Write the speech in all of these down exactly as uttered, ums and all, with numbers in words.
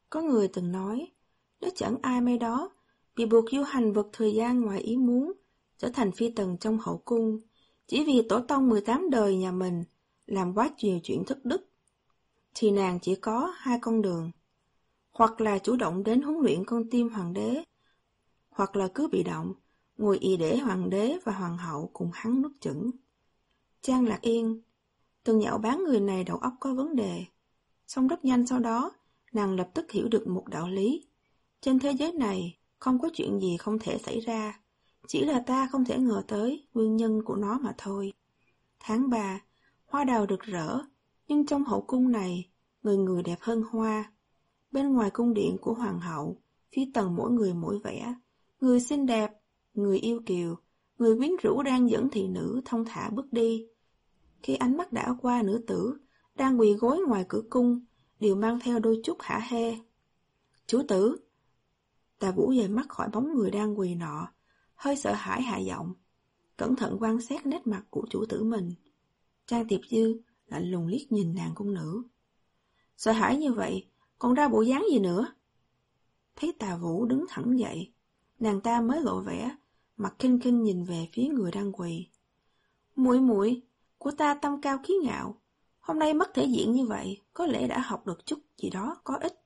Có người từng nói, nếu chẳng ai mấy đó bị buộc du hành vượt thời gian ngoài ý muốn, trở thành phi tần trong hậu cung, chỉ vì tổ tông mười tám đời nhà mình làm quá nhiều chuyện thất đức, thì nàng chỉ có hai con đường. Hoặc là chủ động đến huấn luyện con tim hoàng đế, hoặc là cứ bị động, ngồi ì để hoàng đế và hoàng hậu cùng hắn nuốt chửng. Trang Lạc Yên từng nhạo báng người này đầu óc có vấn đề, song rất nhanh sau đó, nàng lập tức hiểu được một đạo lý. Trên thế giới này, không có chuyện gì không thể xảy ra, chỉ là ta không thể ngờ tới nguyên nhân của nó mà thôi. Tháng ba, hoa đào rực rỡ, nhưng trong hậu cung này, người người đẹp hơn hoa. Bên ngoài cung điện của hoàng hậu, phi tần mỗi người mỗi vẻ, người xinh đẹp, người yêu kiều, người quyến rũ đang dẫn thị nữ thong thả bước đi. Khi ánh mắt đảo qua nữ tử, đang quỳ gối ngoài cửa cung, đều mang theo đôi chút hả hê. Chủ tử! Tà Vũ dời mắt khỏi bóng người đang quỳ nọ, hơi sợ hãi hạ giọng, cẩn thận quan sát nét mặt của chủ tử mình. Trang Tiệp Dư lạnh lùng liếc nhìn nàng cung nữ. Sợ hãi như vậy, còn ra bộ dáng gì nữa? Thấy Tà Vũ đứng thẳng dậy, nàng ta mới lộ vẻ, mặt khinh khinh nhìn về phía người đang quỳ. Muội muội của ta tâm cao khí ngạo, hôm nay mất thể diện như vậy, có lẽ đã học được chút gì đó có ích.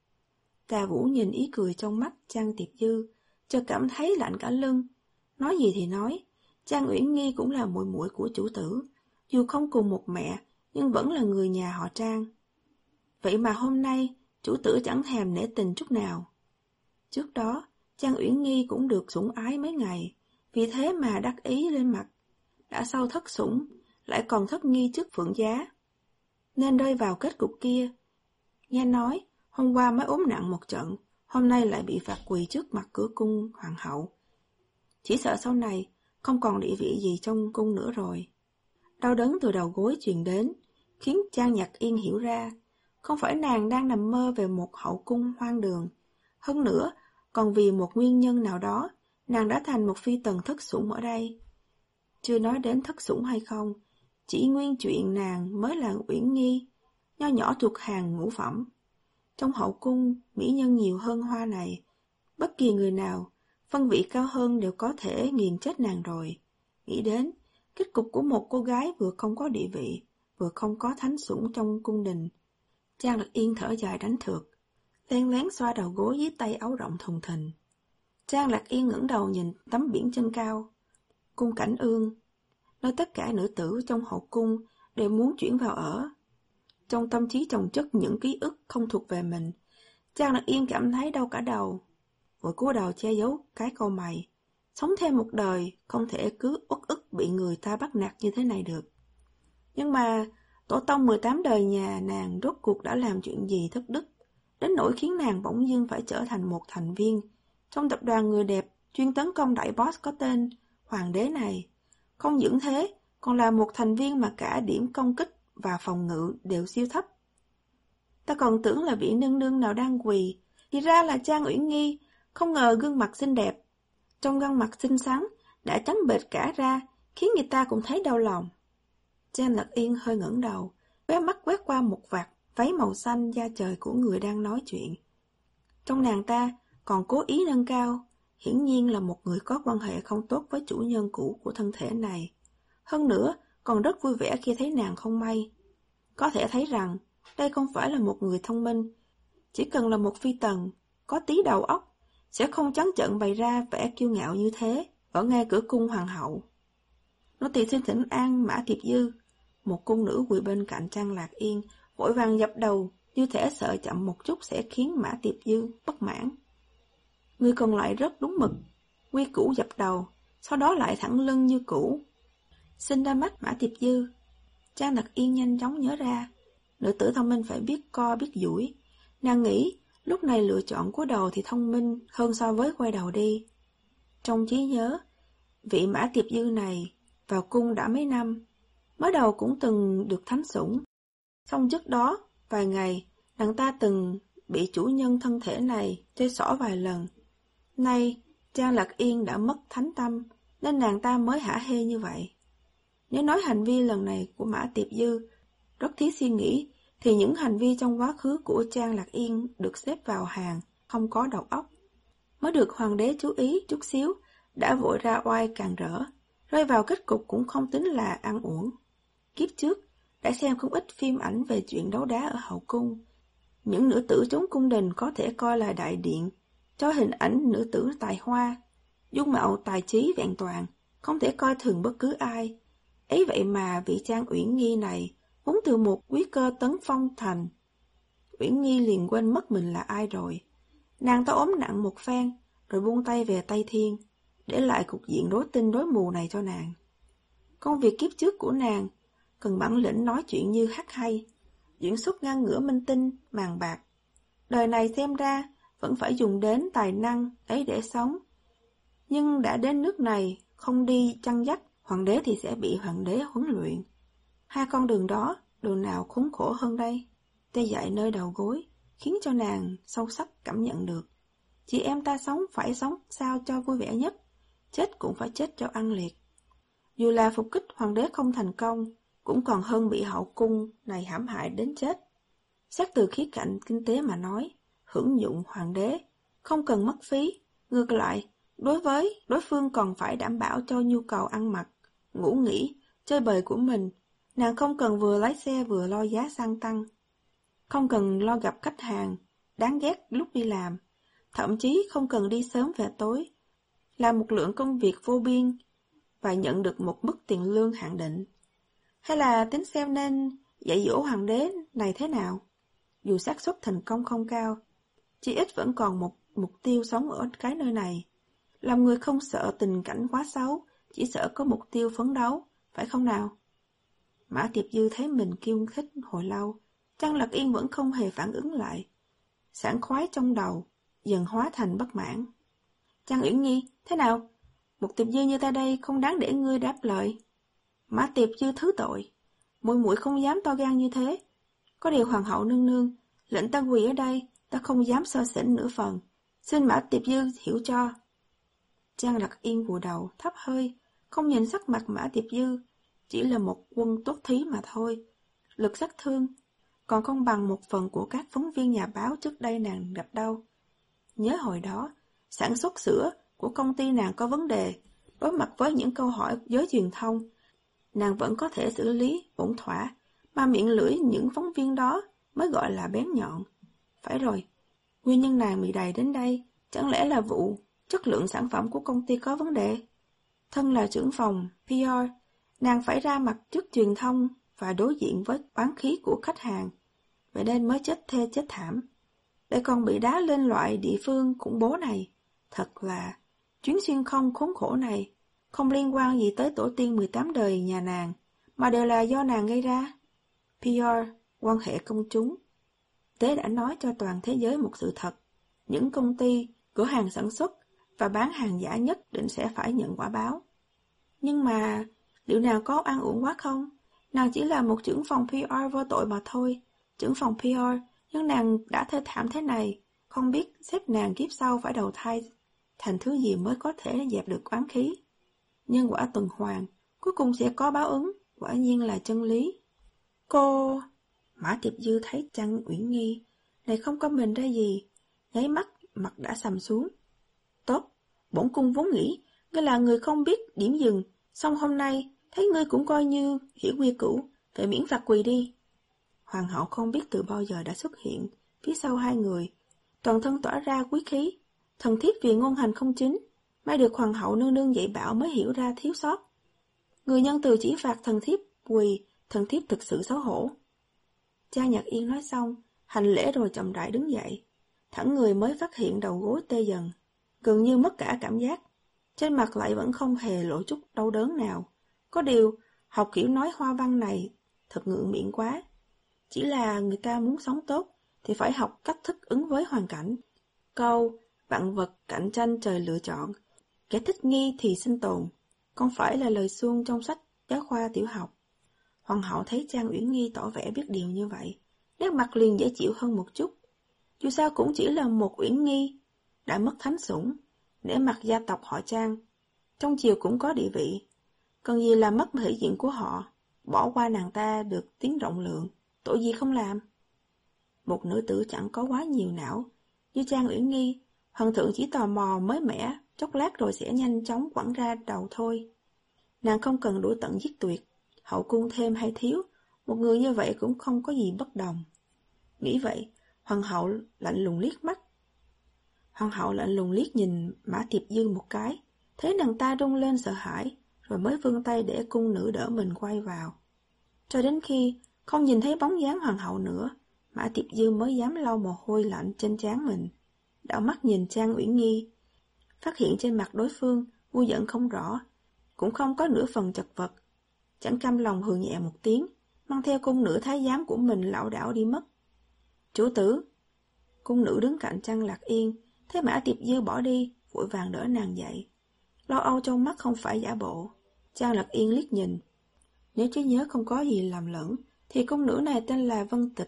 Tà Vũ nhìn ý cười trong mắt Trang Tiệp Dư, chợt cảm thấy lạnh cả lưng. Nói gì thì nói, Trang Uyển Nghi cũng là muội muội của chủ tử, dù không cùng một mẹ, nhưng vẫn là người nhà họ Trang. Vậy mà hôm nay, chủ tử chẳng thèm nể tình chút nào. Trước đó, Trang Uyển Nghi cũng được sủng ái mấy ngày, vì thế mà đắc ý lên mặt. Đã sau thất sủng, lại còn thất nghi trước Phượng Giá, nên rơi vào kết cục kia. Nghe nói, hôm qua mới ốm nặng một trận, hôm nay lại bị phạt quỳ trước mặt cửa cung hoàng hậu. Chỉ sợ sau này không còn địa vị gì trong cung nữa rồi. Đau đớn từ đầu gối truyền đến, khiến Trang Nhạc Yên hiểu ra, không phải nàng đang nằm mơ về một hậu cung hoang đường. Hơn nữa, còn vì một nguyên nhân nào đó, nàng đã thành một phi tần thất sủng ở đây. Chưa nói đến thất sủng hay không, chỉ nguyên chuyện nàng mới là Uyển Nghi, nho nhỏ thuộc hàng ngũ phẩm. Trong hậu cung, mỹ nhân nhiều hơn hoa này, bất kỳ người nào, phân vị cao hơn đều có thể nghiền chết nàng rồi. Nghĩ đến, kết cục của một cô gái vừa không có địa vị, vừa không có thánh sủng trong cung đình. Trang Lạc Yên thở dài đánh thượt, len lén xoa đầu gối dưới tay áo rộng thùng thình. Trang Lạc Yên ngẩng đầu nhìn tấm biển trên cao. Cung Cảnh Ương, nơi tất cả nữ tử trong hậu cung đều muốn chuyển vào ở. Trong tâm trí chồng chất những ký ức không thuộc về mình, Trang Lạc Yên cảm thấy đau cả đầu. Vội cúi đầu che giấu cái câu mày. Sống thêm một đời, không thể cứ uất ức bị người ta bắt nạt như thế này được. Nhưng mà, tổ tông mười tám đời nhà nàng rốt cuộc đã làm chuyện gì thất đức, đến nỗi khiến nàng bỗng dưng phải trở thành một thành viên trong tập đoàn người đẹp chuyên tấn công đại boss có tên Hoàng đế này. Không những thế, còn là một thành viên mà cả điểm công kích và phòng ngự đều siêu thấp. Ta còn tưởng là vị nương nương nào đang quỳ, thì ra là Trang Uyển Nghi, không ngờ gương mặt xinh đẹp. Trong gương mặt xinh xắn, đã trắng bệch cả ra, khiến người ta cũng thấy đau lòng. Trang Lạc Yên hơi ngẩng đầu, quét mắt quét qua một vạt váy màu xanh da trời của người đang nói chuyện. Trong nàng ta còn cố ý nâng cao, hiển nhiên là một người có quan hệ không tốt với chủ nhân cũ của thân thể này. Hơn nữa, còn rất vui vẻ khi thấy nàng không may. Có thể thấy rằng, đây không phải là một người thông minh, chỉ cần là một phi tần, có tí đầu óc, sẽ không trắng trợn bày ra vẻ kiêu ngạo như thế, ở ngay cửa cung hoàng hậu. Nó tỳ xin thỉnh an Mã Tiệp Dư, một cung nữ quỳ bên cạnh Trang Lạc Yên, vội vàng dập đầu, như thể sợ chậm một chút sẽ khiến Mã Tiệp Dư bất mãn. Người còn lại rất đúng mực, quy củ dập đầu, sau đó lại thẳng lưng như cũ. Xin ra mắt Mã Tiệp Dư. Trang Lạc Yên nhanh chóng nhớ ra, nữ tử thông minh phải biết co biết duỗi. Nàng nghĩ, lúc này lựa chọn cúi đầu thì thông minh hơn so với quay đầu đi. Trong trí nhớ, vị Mã Tiệp Dư này vào cung đã mấy năm, mới đầu cũng từng được thánh sủng. Xong trước đó, vài ngày, nàng ta từng bị chủ nhân thân thể này chơi xỏ vài lần. Nay, Trang Lạc Yên đã mất thánh tâm, nên nàng ta mới hả hê như vậy. Nếu nói hành vi lần này của Mã Tiệp Dư rất thiếu suy nghĩ, thì những hành vi trong quá khứ của Trang Lạc Yên được xếp vào hàng không có đầu óc. Mới được hoàng đế chú ý chút xíu, đã vội ra oai càng rỡ, rơi vào kết cục cũng không tính là ăn uổng. Kiếp trước, đã xem không ít phim ảnh về chuyện đấu đá ở hậu cung. Những nữ tử trong cung đình có thể coi là đại điện, cho hình ảnh nữ tử tài hoa, dung mạo tài trí vẹn toàn, không thể coi thường bất cứ ai. Ấy vậy mà vị Trang Uyển Nghi này, vốn từ một quý cơ tấn phong thành, Uyển Nghi liền quên mất mình là ai rồi. Nàng ta ốm nặng một phen, rồi buông tay về Tây Thiên, để lại cục diện rối tinh rối mù này cho nàng. Công việc kiếp trước của nàng cần bản lĩnh nói chuyện như hát hay, diễn xuất ngang ngửa minh tinh, màn bạc. Đời này xem ra vẫn phải dùng đến tài năng ấy để sống. Nhưng đã đến nước này, không đi chăn dắt, hoàng đế thì sẽ bị hoàng đế huấn luyện. Hai con đường đó, đường nào khốn khổ hơn đây? Tê dại nơi đầu gối, khiến cho nàng sâu sắc cảm nhận được. Chị em ta sống phải sống sao cho vui vẻ nhất, chết cũng phải chết cho ăn liệt. Dù là phục kích hoàng đế không thành công, cũng còn hơn bị hậu cung này hãm hại đến chết. Xét từ khía cạnh kinh tế mà nói, hưởng dụng hoàng đế không cần mất phí, ngược lại, đối với đối phương còn phải đảm bảo cho nhu cầu ăn mặc, ngủ nghỉ, chơi bời của mình. Nàng không cần vừa lái xe vừa lo giá xăng tăng, không cần lo gặp khách hàng đáng ghét lúc đi làm, thậm chí không cần đi sớm về tối, làm một lượng công việc vô biên và nhận được một mức tiền lương hạn định. Hay là tính xem nên dạy dỗ hoàng đế này thế nào? Dù xác suất thành công không cao, chỉ ít vẫn còn một mục tiêu sống ở cái nơi này. Làm người không sợ tình cảnh quá xấu, chỉ sợ có mục tiêu phấn đấu, phải không nào? Mã Tiệp Dư thấy mình kiêu khích hồi lâu, Trang Lạc Yên vẫn không hề phản ứng lại. Sảng khoái trong đầu, dần hóa thành bất mãn. Trang Uyển Nhi, thế nào? Một Tiệp Dư như ta đây không đáng để ngươi đáp lời. Mã Tiệp Dư thứ tội, muội muội không dám to gan như thế. Có điều hoàng hậu nương nương, lệnh ta quỳ ở đây, ta không dám sơ sỉnh nửa phần. Xin Mã Tiệp Dư hiểu cho. Trang Lạc Yên vùi đầu, thấp hơi, không nhìn sắc mặt Mã Tiệp Dư, chỉ là một quân tốt thí mà thôi. Lực sát thương còn không bằng một phần của các phóng viên nhà báo trước đây nàng gặp đâu. Nhớ hồi đó, sản xuất sữa của công ty nàng có vấn đề, đối mặt với những câu hỏi giới truyền thông, nàng vẫn có thể xử lý ổn thỏa, mà miệng lưỡi những phóng viên đó mới gọi là bén nhọn. Phải rồi, nguyên nhân nàng bị đày đến đây, chẳng lẽ là vụ chất lượng sản phẩm của công ty có vấn đề? Thân là trưởng phòng pê rờ, nàng phải ra mặt trước truyền thông và đối diện với oán khí của khách hàng, vậy nên mới chết thê chết thảm. Để còn bị đá lên loại địa phương khủng bố này, thật là chuyến xuyên không khốn khổ này, không liên quan gì tới tổ tiên mười tám đời nhà nàng, mà đều là do nàng gây ra. pê rờ, quan hệ công chúng. Tế đã nói cho toàn thế giới một sự thật, những công ty, cửa hàng sản xuất và bán hàng giả nhất định sẽ phải nhận quả báo. Nhưng mà, liệu nào có ăn uổng quá không? Nàng chỉ là một trưởng phòng pê rờ vô tội mà thôi. Trưởng phòng pê rờ, nhưng nàng đã thê thảm thế này, không biết xếp nàng kiếp sau phải đầu thai thành thứ gì mới có thể dẹp được oán khí. Nhân quả tuần hoàn, cuối cùng sẽ có báo ứng, quả nhiên là chân lý. Cô... Mã Tiệp Dư thấy Trang Uyển Nghi này không có mình ra gì, nháy mắt mặt đã sầm xuống. Tốt, bổn cung vốn nghĩ ngươi là người không biết điểm dừng, song hôm nay thấy ngươi cũng coi như hiểu quy củ, phải miễn phạt quỳ đi. Hoàng hậu không biết từ bao giờ đã xuất hiện phía sau hai người, toàn thân tỏa ra quý khí. Thần thiếp vì ngôn hành không chính, may được hoàng hậu nương nương dạy bảo mới hiểu ra thiếu sót. Người nhân từ chỉ phạt thần thiếp quỳ, thần thiếp thực sự xấu hổ. Cha Nhạc Yên nói xong, hành lễ rồi chậm rãi đứng dậy. Thẳng người mới phát hiện đầu gối tê dần, gần như mất cả cảm giác. Trên mặt lại vẫn không hề lộ chút đau đớn nào. Có điều, học kiểu nói hoa văn này thật ngượng miệng quá. Chỉ là người ta muốn sống tốt thì phải học cách thích ứng với hoàn cảnh. Câu, vạn vật cạnh tranh trời lựa chọn, kẻ thích nghi thì sinh tồn, không phải là lời suông trong sách giáo khoa tiểu học. Hoàng hậu thấy Trang Uyển Nghi tỏ vẻ biết điều như vậy, nét mặt liền dễ chịu hơn một chút. Dù sao cũng chỉ là một Uyển Nghi, đã mất thánh sủng, để mặt gia tộc họ Trang, trong triều cũng có địa vị, cần gì là mất thể diện của họ, bỏ qua nàng ta được tiếng rộng lượng. tội gì không làm? Một nữ tử chẳng có quá nhiều não, như Trang Uyển Nghi, hoàng thượng chỉ tò mò mới mẻ, chốc lát rồi sẽ nhanh chóng quẳng ra đầu thôi. Nàng không cần đuổi tận giết tuyệt, hậu cung thêm hay thiếu, một người như vậy cũng không có gì bất đồng. Nghĩ vậy, hoàng hậu lạnh lùng liếc mắt. Hoàng hậu lạnh lùng liếc nhìn Mã Tiệp Dư một cái, thấy nàng ta rung lên sợ hãi, rồi mới vươn tay để cung nữ đỡ mình quay vào. Cho đến khi không nhìn thấy bóng dáng hoàng hậu nữa, Mã Tiệp Dư mới dám lau mồ hôi lạnh trên trán mình, đảo mắt nhìn Trang Uyển Nghi, phát hiện trên mặt đối phương vui giận không rõ, cũng không có nửa phần chật vật, chẳng cam lòng hừ nhẹ một tiếng, mang theo cung nữ thái giám của mình lảo đảo đi mất. Chủ tử! Cung nữ đứng cạnh Trang Lạc Yên, thấy Mã Tiệp Dư bỏ đi, vội vàng đỡ nàng dậy. Lo âu trong mắt không phải giả bộ. Trang Lạc Yên liếc nhìn. Nếu trí nhớ không có gì làm lẫn, thì cung nữ này tên là Vân Tịch,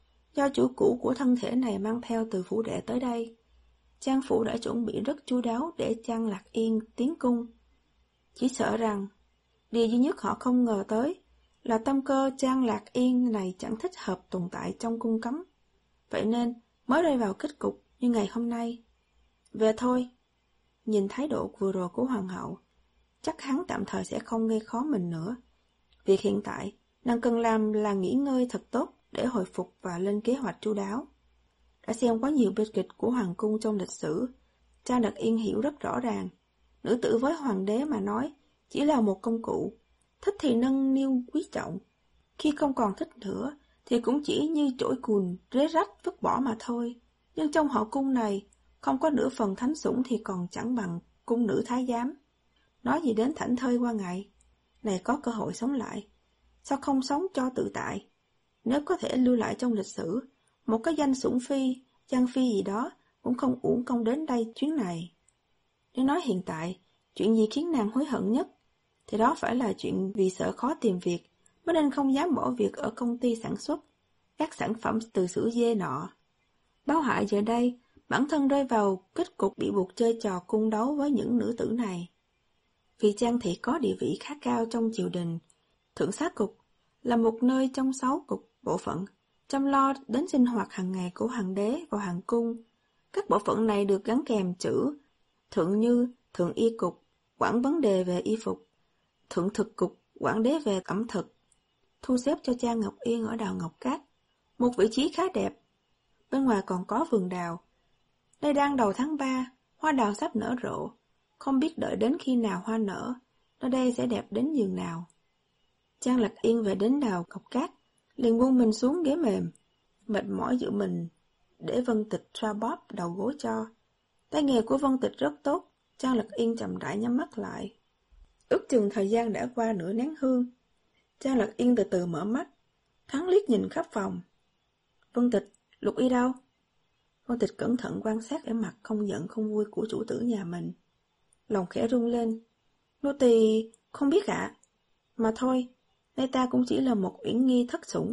do chủ cũ của thân thể này mang theo từ phủ đệ tới đây. Trang phủ đã chuẩn bị rất chu đáo để Trang Lạc Yên tiến cung. Chỉ sợ rằng, điều duy nhất họ không ngờ tới là tâm cơ Trang Lạc Yên này chẳng thích hợp tồn tại trong cung cấm. Vậy nên mới rơi vào kết cục như ngày hôm nay. Về thôi. Nhìn thái độ vừa rồi của hoàng hậu, chắc hắn tạm thời sẽ không gây khó mình nữa. Việc hiện tại, nàng cần làm là nghỉ ngơi thật tốt để hồi phục và lên kế hoạch chu đáo. Đã xem quá nhiều bi kịch của hoàng cung trong lịch sử, Trang Lạc Yên hiểu rất rõ ràng, nữ tử với hoàng đế mà nói chỉ là một công cụ, thích thì nâng niu quý trọng, khi không còn thích nữa thì cũng chỉ như chổi cùn rế rách vứt bỏ mà thôi. Nhưng trong hậu cung này, không có nửa phần thánh sủng thì còn chẳng bằng cung nữ thái giám. Nói gì đến thảnh thơi qua ngày, này có cơ hội sống lại, sao không sống cho tự tại? Nếu có thể lưu lại trong lịch sử, một cái danh sủng phi, Giang phi gì đó cũng không uổng công đến đây chuyến này. Nếu nói hiện tại, chuyện gì khiến nàng hối hận nhất, thì đó phải là chuyện vì sợ khó tìm việc, mới nên không dám bỏ việc ở công ty sản xuất các sản phẩm từ sữa dê nọ. Báo hại giờ đây, bản thân rơi vào kết cục bị buộc chơi trò cung đấu với những nữ tử này. Vì Trang thị có địa vị khá cao trong triều đình, thượng sát cục là một nơi trong sáu cục bộ phận, chăm lo đến sinh hoạt hàng ngày của hoàng đế và hoàng cung. Các bộ phận này được gắn kèm chữ thượng như thượng y cục, quản vấn đề về y phục, thượng thực cục, quản đế về ẩm thực. Thu xếp cho Trang Ngọc Yên ở đào Ngọc Cát, một vị trí khá đẹp. Bên ngoài còn có vườn đào. Đây đang đầu tháng ba, hoa đào sắp nở rộ, không biết đợi đến khi nào hoa nở, nơi đây sẽ đẹp đến nhường nào. Trang Lạc Yên về đến đào Ngọc Cát, liền buông mình xuống ghế mềm, mệt mỏi giữ mình, để Vân Tịch xoa bóp đầu gối cho. Tay nghề của Vân Tịch rất tốt, Trang Lạc Yên chậm rãi nhắm mắt lại. Ước chừng thời gian đã qua nửa nén hương. Trang Lạc Yên từ từ mở mắt, thoáng liếc nhìn khắp phòng. Vân Tịch, Lục Y đâu? Vân Tịch cẩn thận quan sát vẻ mặt không giận không vui của chủ tử nhà mình. Lòng khẽ rung lên. Nô tỳ không biết ạ. Mà thôi, nay ta cũng chỉ là một Uyển Nghi thất sủng.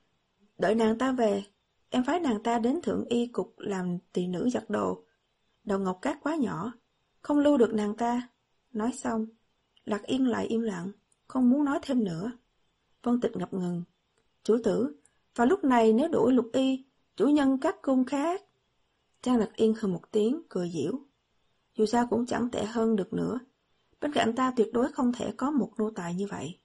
Đợi nàng ta về, em phái nàng ta đến thượng y cục làm tỳ nữ giặt đồ. Đầu Ngọc Cát quá nhỏ, không lưu được nàng ta. Nói xong, Lạc Yên lại im lặng, không muốn nói thêm nữa. Vân Tịch ngập ngừng. Chủ tử, vào lúc này nếu đuổi Lục Y, chủ nhân các cung khác. Trang Lạc Yên hừ một tiếng, cười giễu. Dù sao cũng chẳng tệ hơn được nữa. Bên cạnh ta tuyệt đối không thể có một nô tài như vậy.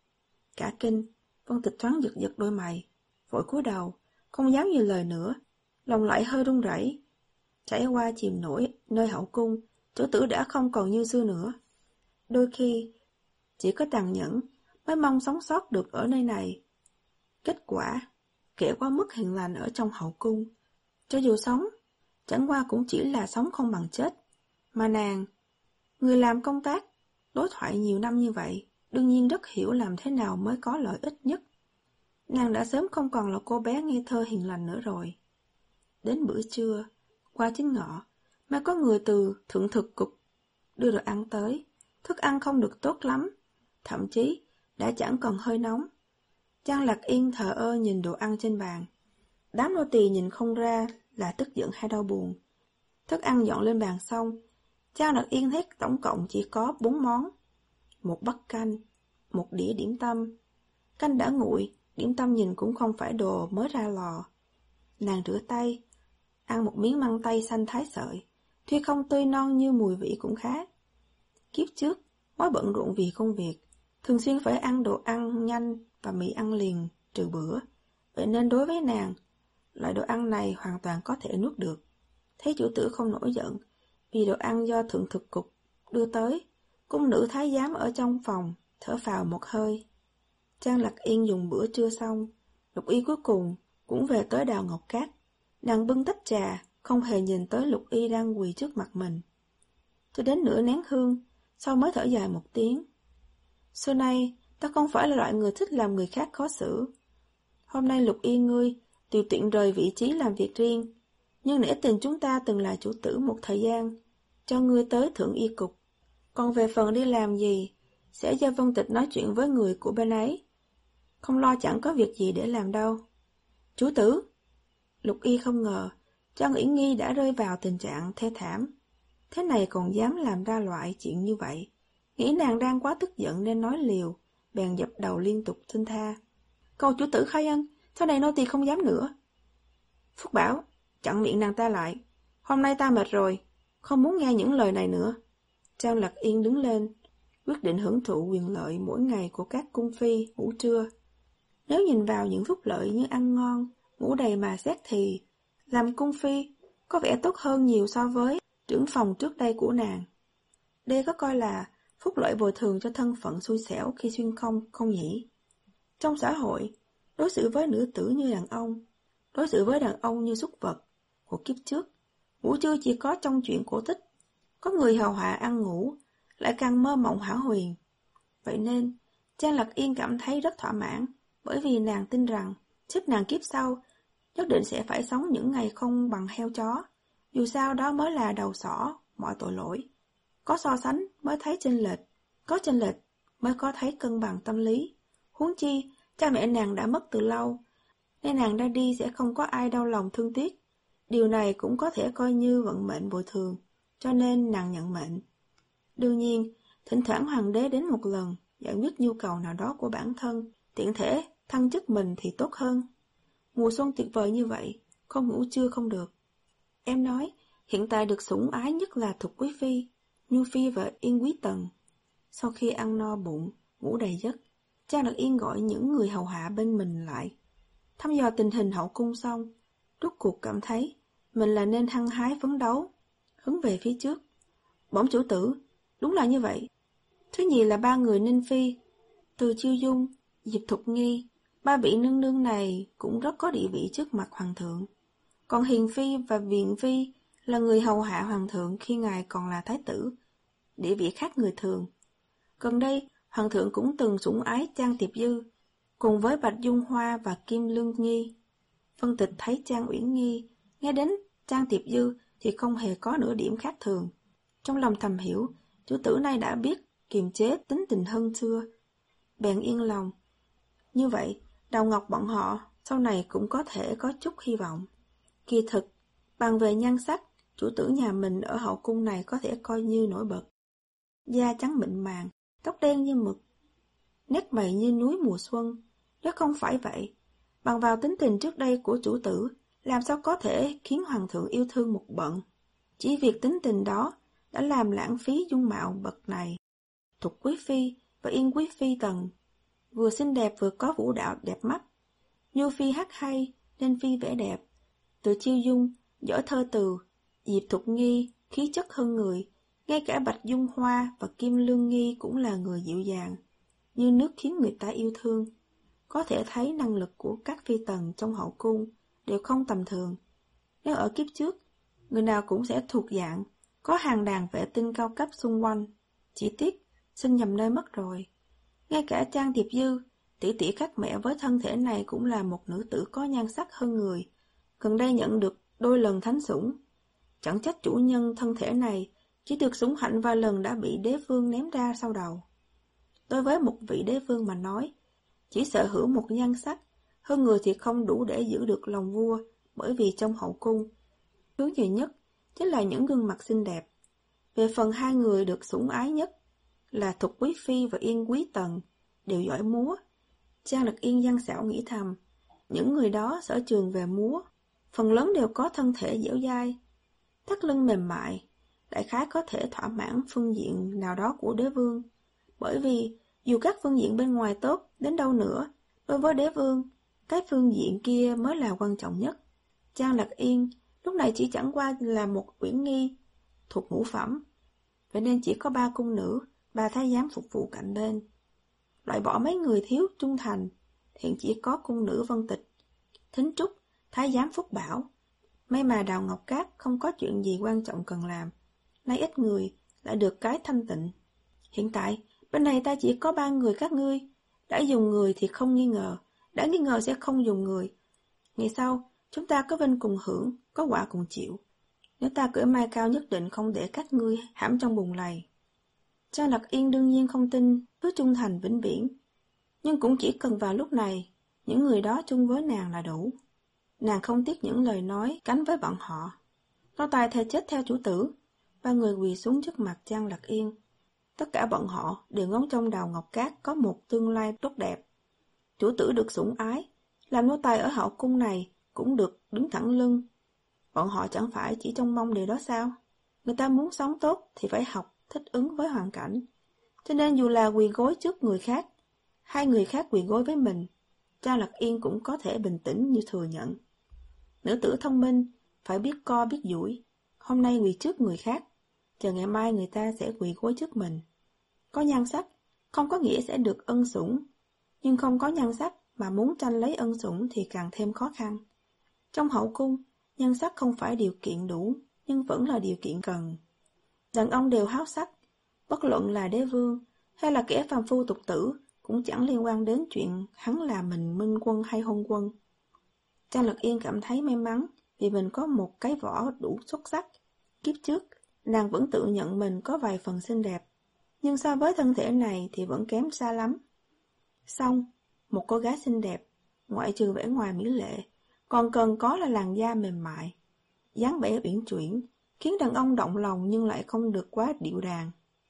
Cả kinh, Vân Tịch thoáng giật giật đôi mày, vội cúi đầu, không dám nhiều lời nữa, lòng lại hơi run rẩy. Trải qua chìm nổi nơi hậu cung, chủ tử đã không còn như xưa nữa. Đôi khi, chỉ có tàn nhẫn mới mong sống sót được ở nơi này. Kết quả, kẻ quá mức hiền lành ở trong hậu cung, cho dù sống, chẳng qua cũng chỉ là sống không bằng chết. Mà nàng, người làm công tác, đối thoại nhiều năm như vậy, đương nhiên rất hiểu làm thế nào mới có lợi ích nhất. Nàng đã sớm không còn là cô bé ngây thơ hiền lành nữa rồi. Đến bữa trưa, qua chính ngọ, mà có người từ thượng thực cục đưa đồ ăn tới. Thức ăn không được tốt lắm, thậm chí đã chẳng còn hơi nóng. Trang Lạc Yên thờ ơ nhìn đồ ăn trên bàn. Đám nô tỳ nhìn không ra là tức giận hay đau buồn. Thức ăn dọn lên bàn xong, Trang Lạc Yên thấy tổng cộng chỉ có bốn món. Một bát canh, một đĩa điểm tâm. Canh đã nguội, điểm tâm nhìn cũng không phải đồ mới ra lò. Nàng rửa tay, ăn một miếng măng tây xanh thái sợi, tuy không tươi non như mùi vị cũng khá. Kiếp trước, quá bận rộn vì công việc, thường xuyên phải ăn đồ ăn nhanh và mì ăn liền trừ bữa. Vậy nên đối với nàng, loại đồ ăn này hoàn toàn có thể nuốt được. Thấy chủ tử không nổi giận, vì đồ ăn do thượng thực cục đưa tới, cung nữ thái giám ở trong phòng thở phào một hơi. Trang Lạc Yên dùng bữa trưa xong, Lục Y cuối cùng cũng về tới đào Ngọc Cát. Nàng bưng tách trà, không hề nhìn tới Lục Y đang quỳ trước mặt mình. Cho đến nửa nén hương, sau mới thở dài một tiếng. Xưa nay, ta không phải là loại người thích làm người khác khó xử. Hôm nay Lục Y ngươi tùy tiện rời vị trí làm việc riêng, nhưng nể tình chúng ta từng là chủ tử một thời gian, cho ngươi tới thượng y cục. Còn về phần đi làm gì, sẽ do Vân Tịch nói chuyện với người của bên ấy. Không lo chẳng có việc gì để làm đâu. Chủ tử! Lục Y không ngờ, Trang Uyển Nghi đã rơi vào tình trạng thê thảm. Thế này còn dám làm ra loại chuyện như vậy. Nghĩ nàng đang quá tức giận nên nói liều, bèn dập đầu liên tục xin tha. Cầu chủ tử khai ân, sau này nô tỳ không dám nữa. Phúc Bảo, chặn miệng nàng ta lại. Hôm nay ta mệt rồi, không muốn nghe những lời này nữa. Trang Lạc Yên đứng lên, quyết định hưởng thụ quyền lợi mỗi ngày của các cung phi ngủ trưa. Nếu nhìn vào những phúc lợi như ăn ngon, ngủ đầy mà xét thì, làm cung phi có vẻ tốt hơn nhiều so với trưởng phòng trước đây của nàng. Đây có coi là phúc lợi bồi thường cho thân phận xui xẻo khi xuyên không không nhỉ? Trong xã hội, đối xử với nữ tử như đàn ông, đối xử với đàn ông như súc vật. Của kiếp trước, ngủ trưa chỉ có trong chuyện cổ tích, có người hầu hạ ăn ngủ, lại càng mơ mộng hão huyền. Vậy nên, Trang Lạc Yên cảm thấy rất thỏa mãn, bởi vì nàng tin rằng, chết nàng kiếp sau, nhất định sẽ phải sống những ngày không bằng heo chó. Dù sao đó mới là đầu sỏ mọi tội lỗi. Có so sánh mới thấy chênh lệch, có chênh lệch mới có thấy cân bằng tâm lý. Huống chi, cha mẹ nàng đã mất từ lâu, nên nàng ra đi sẽ không có ai đau lòng thương tiếc. Điều này cũng có thể coi như vận mệnh bồi thường, cho nên nàng nhận mệnh. Đương nhiên, thỉnh thoảng hoàng đế đến một lần, giải quyết nhu cầu nào đó của bản thân, tiện thể thăng chức mình thì tốt hơn. Mùa xuân tuyệt vời như vậy, không ngủ trưa không được. Em nói, hiện tại được sủng ái nhất là Thục Quý Phi, Nhu Phi và Yên Quý Tần. Sau khi ăn no bụng, ngủ đầy giấc, Trang Lạc Yên gọi những người hầu hạ bên mình lại. Thăm dò tình hình hậu cung xong, rốt cuộc cảm thấy mình là nên hăng hái phấn đấu, hướng về phía trước. Bẩm chủ tử, đúng là như vậy. Thứ nhì là ba người Ninh Phi, Từ Chiêu Dung, Diệp Thục Nghi, ba vị nương nương này cũng rất có địa vị trước mặt hoàng thượng. Còn Hiền Phi và Viện Phi là người hầu hạ hoàng thượng khi ngài còn là thái tử, địa vị khác người thường. Gần đây, hoàng thượng cũng từng sủng ái Trang Tiệp Dư, cùng với Bạch Dung Hoa và Kim Lương Nghi. Phân Tịch thấy Trang Uyển Nghi, nghe đến Trang Tiệp Dư thì không hề có nửa điểm khác thường. Trong lòng thầm hiểu, chủ tử này đã biết kiềm chế tính tình hơn xưa. Bèn yên lòng. Như vậy, Đào Ngọc bọn họ sau này cũng có thể có chút hy vọng. Kỳ thực, bằng về nhan sắc, chủ tử nhà mình ở hậu cung này có thể coi như nổi bật. Da trắng mịn màng, tóc đen như mực, nét mày như núi mùa xuân. Nếu không phải vậy, bằng vào tính tình trước đây của chủ tử, làm sao có thể khiến hoàng thượng yêu thương một bận. Chỉ việc tính tình đó đã làm lãng phí dung mạo bậc này. Thục Quý Phi và Yên Quý Phi Tần vừa xinh đẹp vừa có vũ đạo đẹp mắt. Nhu Phi hát hay nên phi vẻ đẹp. Từ Chiêu Dung giỏi thơ từ, Diệp Thục Nghi khí chất hơn người. Ngay cả Bạch Dung Hoa và Kim Lương Nghi cũng là người dịu dàng, như nước khiến người ta yêu thương. Có thể thấy năng lực của các phi tần trong hậu cung đều không tầm thường. Nếu ở kiếp trước, người nào cũng sẽ thuộc dạng có hàng đàn vệ tinh cao cấp xung quanh. Chỉ tiếc, sinh nhầm nơi mất rồi. Ngay cả Trang Tiệp Dư, tỷ tỷ khác mẹ với thân thể này cũng là một nữ tử có nhan sắc hơn người. Gần đây nhận được đôi lần thánh sủng. Chẳng trách chủ nhân thân thể này chỉ được sủng hạnh vài lần đã bị đế vương ném ra sau đầu. Đối với một vị đế vương mà nói, chỉ sở hữu một nhan sắc, hơn người thì không đủ để giữ được lòng vua, bởi vì trong hậu cung, thứ nhiều nhất chính là những gương mặt xinh đẹp. Về phần hai người được sủng ái nhất là Thục Quý Phi và Yên Quý Tần, đều giỏi múa. Trang Lật Yên gian xảo nghĩ thầm, những người đó sở trường về múa, phần lớn đều có thân thể dẻo dai, thắt lưng mềm mại, đại khái có thể thỏa mãn phương diện nào đó của đế vương. Bởi vì, dù các phương diện bên ngoài tốt đến đâu nữa, đối với đế vương, cái phương diện kia mới là quan trọng nhất. Trang Lật Yên lúc này chỉ chẳng qua là một uyển nghi thuộc ngũ phẩm, vậy nên chỉ có ba cung nữ, ba thái giám phục vụ cạnh bên. Loại bỏ mấy người thiếu trung thành, hiện chỉ có cung nữ Vân Tịch, Thính Trúc, thái giám Phúc Bảo. May mà Đào Ngọc Cát không có chuyện gì quan trọng cần làm, nay ít người lại được cái thanh tịnh. Hiện tại, bên này ta chỉ có ba người các ngươi, đã dùng người thì không nghi ngờ, đã nghi ngờ sẽ không dùng người. Ngày sau, chúng ta có vinh cùng hưởng, có quả cùng chịu. Nếu ta cởi mai cao nhất định không để các ngươi hãm trong bùn lầy. Trang Lật Yên đương nhiên không tin cứ trung thành vĩnh viễn, nhưng cũng chỉ cần vào lúc này, những người đó chung với nàng là đủ. Nàng không tiếc những lời nói cánh với bọn họ. Nô tài thề chết theo chủ tử. Ba người quỳ xuống trước mặt Trang Lật Yên. Tất cả bọn họ đều ngóng trong Đào Ngọc Cát có một tương lai tốt đẹp. Chủ tử được sủng ái, làm nô tài ở hậu cung này cũng được đứng thẳng lưng. Bọn họ chẳng phải chỉ trông mong điều đó sao? Người ta muốn sống tốt thì phải học thích ứng với hoàn cảnh. Cho nên dù là quỳ gối trước người khác, hai người khác quỳ gối với mình, Trang Lật Yên cũng có thể bình tĩnh như thừa nhận. Nữ tử thông minh, phải biết co biết duỗi. Hôm nay quỳ trước người khác, chờ ngày mai người ta sẽ quỳ gối trước mình. Có nhan sắc, không có nghĩa sẽ được ân sủng, nhưng không có nhan sắc mà muốn tranh lấy ân sủng thì càng thêm khó khăn. Trong hậu cung, nhan sắc không phải điều kiện đủ, nhưng vẫn là điều kiện cần. Đàn ông đều háo sắc, bất luận là đế vương hay là kẻ phàm phu tục tử, cũng chẳng liên quan đến chuyện hắn là mình minh quân hay hôn quân. Trang Lật Yên cảm thấy may mắn vì mình có một cái võ đủ xuất sắc. Kiếp trước, nàng vẫn tự nhận mình có vài phần xinh đẹp, nhưng so với thân thể này thì vẫn kém xa lắm. Xong, một cô gái xinh đẹp, ngoại trừ vẻ ngoài mỹ lệ, còn cần có là làn da mềm mại, dáng vẻ uyển chuyển, khiến đàn ông động lòng nhưng lại không được quá điệu đàng.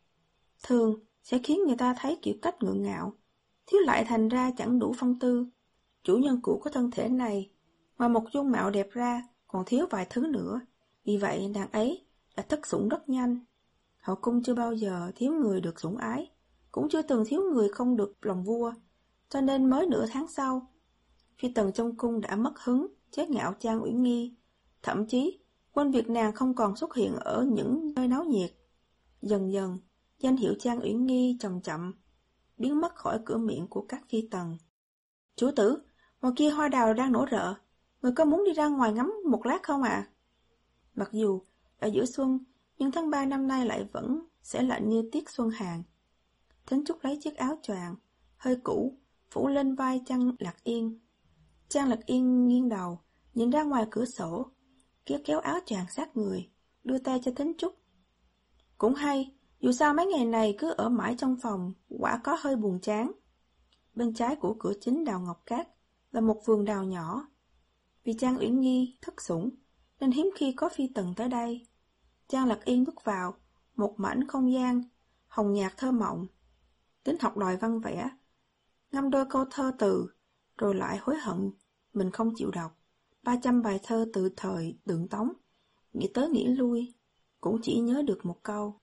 Thường sẽ khiến người ta thấy kiểu cách ngượng ngạo, thiếu lại thành ra chẳng đủ phong tư. Chủ nhân cũ của thân thể này, mà một dung mạo đẹp ra, còn thiếu vài thứ nữa, vì vậy nàng ấy đã thất sủng rất nhanh. Hậu cung chưa bao giờ thiếu người được sủng ái, cũng chưa từng thiếu người không được lòng vua, cho nên mới nửa tháng sau, phi tần trong cung đã mất hứng, chế ngạo Trang Uyển Nghi, thậm chí quên việc nàng không còn xuất hiện ở những nơi náo nhiệt. Dần dần, danh hiệu Trang Uyển Nghi chậm chậm biến mất khỏi cửa miệng của các phi tần. Chủ tử, ngoài kia hoa đào đang nổ rợ, người có muốn đi ra ngoài ngắm một lát không ạ? À? Mặc dù đã giữa xuân, nhưng tháng ba năm nay lại vẫn sẽ lạnh như tiết xuân hàn. Thính Trúc lấy chiếc áo choàng hơi cũ phủ lên vai Trang Lật Yên. Trang Lật Yên nghiêng đầu nhìn ra ngoài cửa sổ, kéo kéo áo choàng sát người, đưa tay cho Thính Trúc. Cũng hay, dù sao mấy ngày này cứ ở mãi trong phòng, quả có hơi buồn chán. Bên trái của cửa chính Đào Ngọc Cát là một vườn đào nhỏ. Vì Trang Uyển Nghi thất sủng, nên hiếm khi có phi tần tới đây. Trang Lật Yên bước vào một mảnh không gian hồng nhạt thơ mộng, tính học đòi văn vẽ, ngâm đôi câu thơ từ, rồi lại hối hận mình không chịu đọc ba trăm bài thơ từ thời Đường Tống, nghĩ tới nghĩ lui, cũng chỉ nhớ được một câu: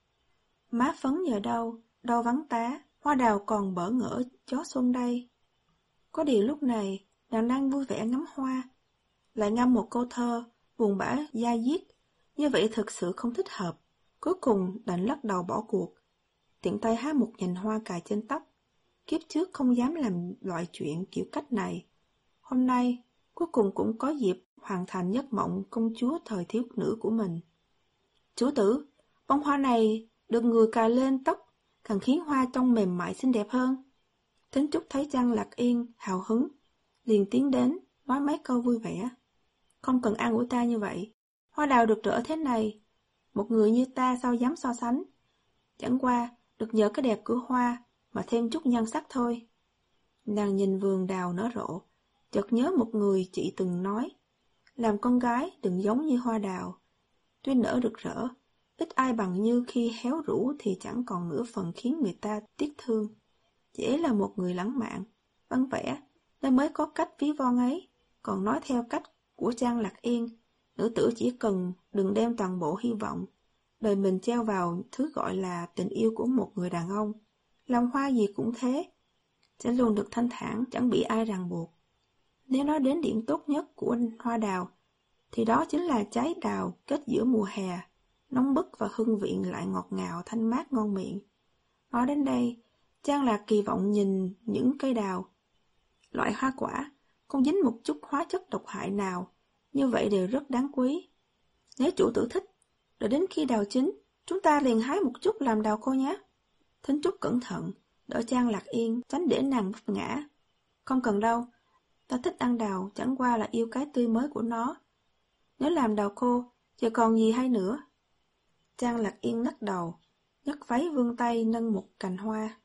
má phấn giờ đâu, đâu vắng tá, hoa đào còn bỡ ngỡ gió xuân đây. Có điều lúc này, nàng đang vui vẻ ngắm hoa, lại ngâm một câu thơ buồn bã da diết, như vậy thực sự không thích hợp. Cuối cùng đành lắc đầu bỏ cuộc, tiện tay hái một nhành hoa cài trên tóc. Kiếp trước không dám làm loại chuyện kiểu cách này, hôm nay cuối cùng cũng có dịp hoàn thành giấc mộng công chúa thời thiếu nữ của mình. Chủ tử, bông hoa này được người cài lên tóc càng khiến hoa trông mềm mại xinh đẹp hơn. Thính Trúc thấy Trang Lật Yên hào hứng, liền tiến đến nói mấy câu vui vẻ. Không cần an ủi ta như vậy, hoa đào được rỡ thế này, một người như ta sao dám so sánh. Chẳng qua được nhờ cái đẹp của hoa mà thêm chút nhan sắc thôi. Nàng nhìn vườn đào nở rộ, chợt nhớ một người chị từng nói, làm con gái đừng giống như hoa đào, tuy nở rực rỡ, ít ai bằng như khi héo rũ thì chẳng còn nửa phần khiến người ta tiếc thương. Dễ là một người lãng mạn, vắng vẻ, nên mới có cách ví von ấy. Còn nói theo cách của Trang Lạc Yên, nữ tử chỉ cần đừng đem toàn bộ hy vọng đời mình treo vào thứ gọi là tình yêu của một người đàn ông. Lòng hoa gì cũng thế, sẽ luôn được thanh thản, chẳng bị ai ràng buộc. Nếu nói đến điểm tốt nhất của hoa đào, thì đó chính là trái đào kết giữa mùa hè, nóng bức và hương vị lại ngọt ngào, thanh mát ngon miệng. Nói đến đây, Trang Lạc kỳ vọng nhìn những cây đào. Loại hoa quả, không dính một chút hóa chất độc hại nào, như vậy đều rất đáng quý. Nếu chủ tử thích, đợi đến khi đào chín, chúng ta liền hái một chút làm đào khô nhé. Thính Trúc cẩn thận, đỡ Trang Lạc Yên, tránh để nàng vấp ngã. Không cần đâu, ta thích ăn đào, chẳng qua là yêu cái tươi mới của nó. Nếu làm đào khô, giờ còn gì hay nữa? Trang Lạc Yên lắc đầu, nhấc váy vươn tay nâng một cành hoa.